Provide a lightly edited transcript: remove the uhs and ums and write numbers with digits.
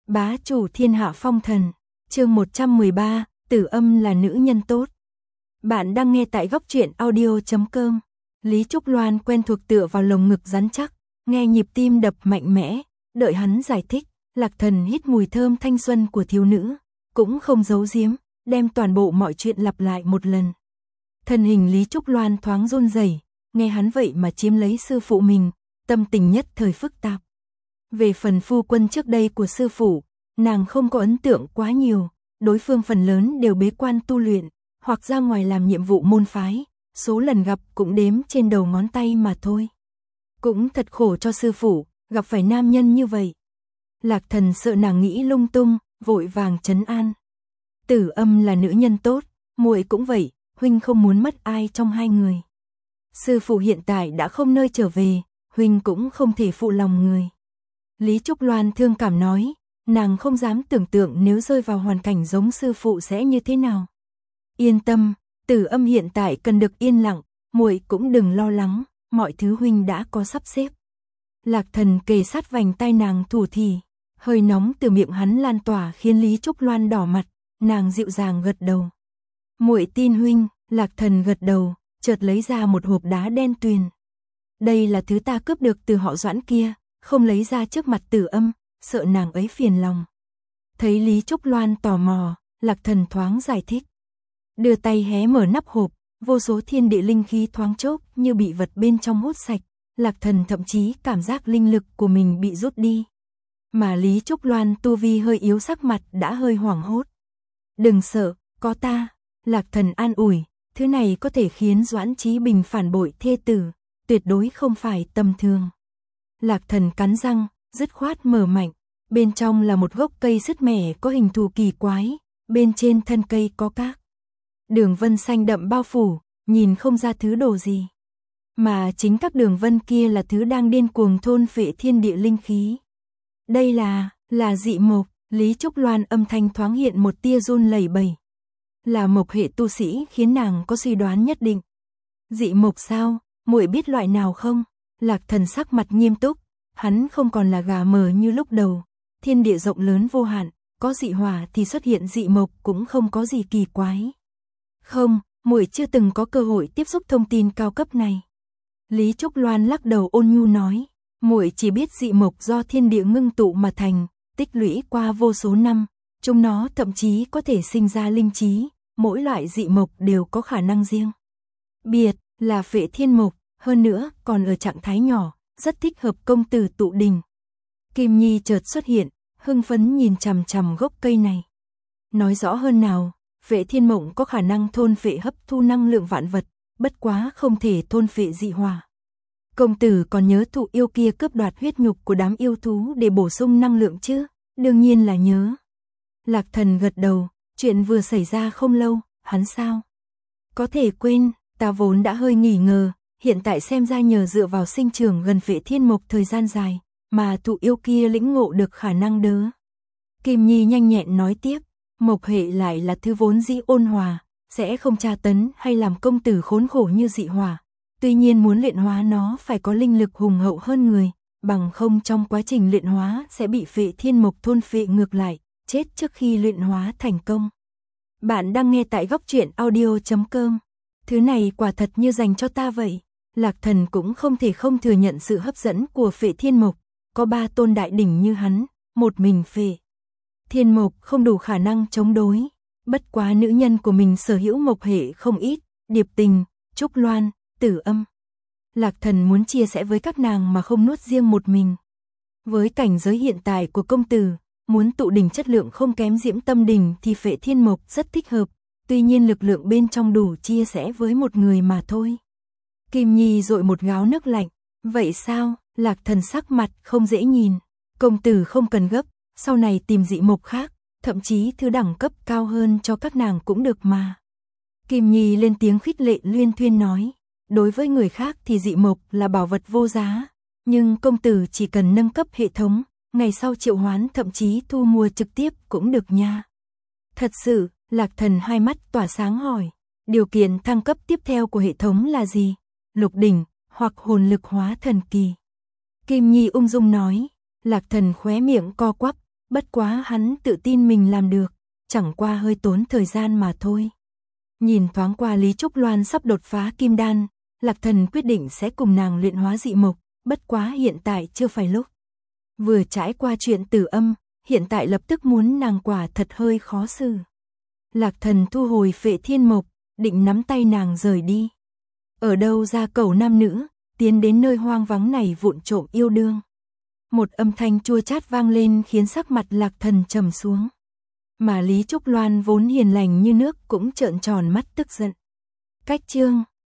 Bá chủ thiên hạ phong thần, chương 113, Tử Âm là nữ nhân tốt. Bạn đang nghe tại góc truyện audio.com. Lý Trúc Loan quen thuộc tựa vào lồng ngực rắn chắc, nghe nhịp tim đập mạnh mẽ, đợi hắn giải thích, Lạc Thần hít mùi thơm thanh xuân của thiếu nữ, cũng không giấu giếm, đem toàn bộ mọi chuyện lặp lại một lần. Thân hình Lý Trúc Loan thoáng run rẩy, nghe hắn vậy mà chiếm lấy sư phụ mình, tâm tình nhất thời phức tạp. Về phần phu quân trước đây của sư phụ, nàng không có ấn tượng quá nhiều, đối phương phần lớn đều bế quan tu luyện, hoặc ra ngoài làm nhiệm vụ môn phái, số lần gặp cũng đếm trên đầu ngón tay mà thôi. Cũng thật khổ cho sư phụ, gặp phải nam nhân như vậy. Lạc Thần sợ nàng nghĩ lung tung, vội vàng trấn an. Tử Âm là nữ nhân tốt, muội cũng vậy, huynh không muốn mất ai trong hai người. Sư phụ hiện tại đã không nơi trở về, huynh cũng không thể phụ lòng người. Lý Trúc Loan thương cảm nói, nàng không dám tưởng tượng nếu rơi vào hoàn cảnh giống sư phụ sẽ như thế nào. Yên tâm, Tử Âm hiện tại cần được yên lặng, muội cũng đừng lo lắng, mọi thứ huynh đã có sắp xếp. Lạc Thần kề sát vành tai nàng thủ thỉ, hơi nóng từ miệng hắn lan tỏa khiến Lý Trúc Loan đỏ mặt, nàng dịu dàng gật đầu. Muội tin huynh. Lạc Thần gật đầu, chợt lấy ra một hộp đá đen tuyền. Đây là thứ ta cướp được từ họ Doãn kia, không lấy ra trước mặt Tử Âm, sợ nàng ấy phiền lòng. Thấy Lý Trúc Loan tò mò, Lạc Thần thoáng giải thích. Đưa tay hé mở nắp hộp, vô số thiên địa linh khí thoáng chốc như bị vật bên trong hút sạch, Lạc Thần thậm chí cảm giác linh lực của mình bị rút đi. Mà Lý Trúc Loan tu vi hơi yếu, sắc mặt đã hơi hoảng hốt. Đừng sợ, có ta, Lạc Thần an ủi. Thứ này có thể khiến Doãn Chí Bình phản bội thê tử, tuyệt đối không phải tầm thường. Lạc Thần cắn răng, dứt khoát mở mạnh, bên trong là một gốc cây sứt mẻ có hình thù kỳ quái, bên trên thân cây có các đường vân xanh đậm bao phủ, nhìn không ra thứ đồ gì. Mà chính các đường vân kia là thứ đang điên cuồng thôn phệ thiên địa linh khí. Đây là dị mộc, Lý Trúc Loan âm thanh thoáng hiện một tia run lẩy bẩy. Là mộc hệ tu sĩ khiến nàng có suy đoán nhất định. Dị mộc sao, muội biết loại nào không? Lạc Thần sắc mặt nghiêm túc, hắn không còn là gà mờ như lúc đầu. Thiên địa rộng lớn vô hạn, có dị hỏa thì xuất hiện dị mộc cũng không có gì kỳ quái. Không, muội chưa từng có cơ hội tiếp xúc thông tin cao cấp này. Lý Trúc Loan lắc đầu ôn nhu nói, muội chỉ biết dị mộc do thiên địa ngưng tụ mà thành, tích lũy qua vô số năm, chúng nó thậm chí có thể sinh ra linh trí. Mỗi loại dị mộc đều có khả năng riêng biệt, là Phệ Thiên Mộc, hơn nữa còn ở trạng thái nhỏ, rất thích hợp công tử tụ đình. Kim Nhi chợt xuất hiện, hưng phấn nhìn chằm chằm gốc cây này. Nói rõ hơn nào, Phệ Thiên Mộc có khả năng thôn phệ hấp thu năng lượng vạn vật, bất quá không thể thôn phệ dị hỏa. Công tử còn nhớ thụ yêu kia cướp đoạt huyết nhục của đám yêu thú để bổ sung năng lượng chứ? Đương nhiên là nhớ. Lạc Thần gật đầu. Chuyện vừa xảy ra không lâu, hắn sao? Có thể quên, ta vốn đã hơi nghi ngờ, hiện tại xem ra nhờ dựa vào sinh trưởng gần Phệ Thiên Mộc thời gian dài, mà thụ yêu kia lĩnh ngộ được khả năng đớ. Kim Nhi nhanh nhẹn nói tiếp, mộc hệ lại là thứ vốn dĩ ôn hòa, sẽ không tra tấn hay làm công tử khốn khổ như dị hỏa. Tuy nhiên muốn luyện hóa nó phải có linh lực hùng hậu hơn người, bằng không trong quá trình luyện hóa sẽ bị Phệ Thiên Mộc thôn phệ ngược lại. Chết trước khi luyện hóa thành công. Bạn đang nghe tại góc truyện audio.com. Thứ này quả thật như dành cho ta vậy. Lạc Thần cũng không thể không thừa nhận sự hấp dẫn của Phệ Thiên Mộc. Có 3 tôn đại đỉnh như hắn, một mình Phệ Thiên Mộc không đủ khả năng chống đối. Bất quá nữ nhân của mình sở hữu mộc hệ không ít, Điệp Tình, Trúc Loan, Tử Âm. Lạc Thần muốn chia sẻ với các nàng mà không nuốt riêng một mình. Với cảnh giới hiện tại của công tử, muốn tụ đỉnh chất lượng không kém Diễm Tâm đỉnh thì Phệ Thiên Mộc rất thích hợp, tuy nhiên lực lượng bên trong đủ chia sẻ với một người mà thôi. Kim Nhi dội một gáo nước lạnh, vậy sao? Lạc Thần sắc mặt không dễ nhìn, công tử không cần gấp, sau này tìm dị mộc khác, thậm chí thứ đẳng cấp cao hơn cho các nàng cũng được mà. Kim Nhi lên tiếng khích lệ luyên thuyên nói, đối với người khác thì dị mộc là bảo vật vô giá, nhưng công tử chỉ cần nâng cấp hệ thống, ngày sau triệu hoán thậm chí thu mua trực tiếp cũng được nha. Thật sự, Lạc Thần hai mắt tỏa sáng hỏi, điều kiện thăng cấp tiếp theo của hệ thống là gì? Lục đỉnh, hoặc hồn lực hóa thần kỳ. Kim Nhi ung dung nói, Lạc Thần khóe miệng co quắp, bất quá hắn tự tin mình làm được, chẳng qua hơi tốn thời gian mà thôi. Nhìn thoáng qua Lý Trúc Loan sắp đột phá kim đan, Lạc Thần quyết định sẽ cùng nàng luyện hóa dị mộc, bất quá hiện tại chưa phải lúc. Vừa trải qua chuyện Tử Âm, hiện tại lập tức muốn nàng quả thật hơi khó xử. Lạc Thần thu hồi Phệ Thiên Mộc, định nắm tay nàng rời đi. Ở đâu ra cẩu nam nữ, tiến đến nơi hoang vắng này vụng trộm yêu đương. Một âm thanh chua chát vang lên khiến sắc mặt Lạc Thần trầm xuống. Mà Lý Trúc Loan vốn hiền lành như nước cũng trợn tròn mắt tức giận. Cách chương